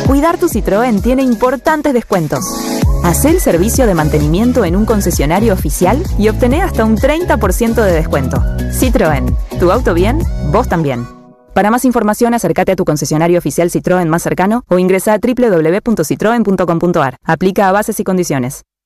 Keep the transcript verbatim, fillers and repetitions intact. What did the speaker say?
Cuidar tu Citroën tiene importantes descuentos. Haz el servicio de mantenimiento en un concesionario oficial y obtené hasta un treinta por ciento de descuento. Citroën. Tu auto bien, vos también. Para más información, acércate a tu concesionario oficial Citroën más cercano o ingresa a doble u doble u doble u punto citroen punto com punto a r. Aplica a bases y condiciones.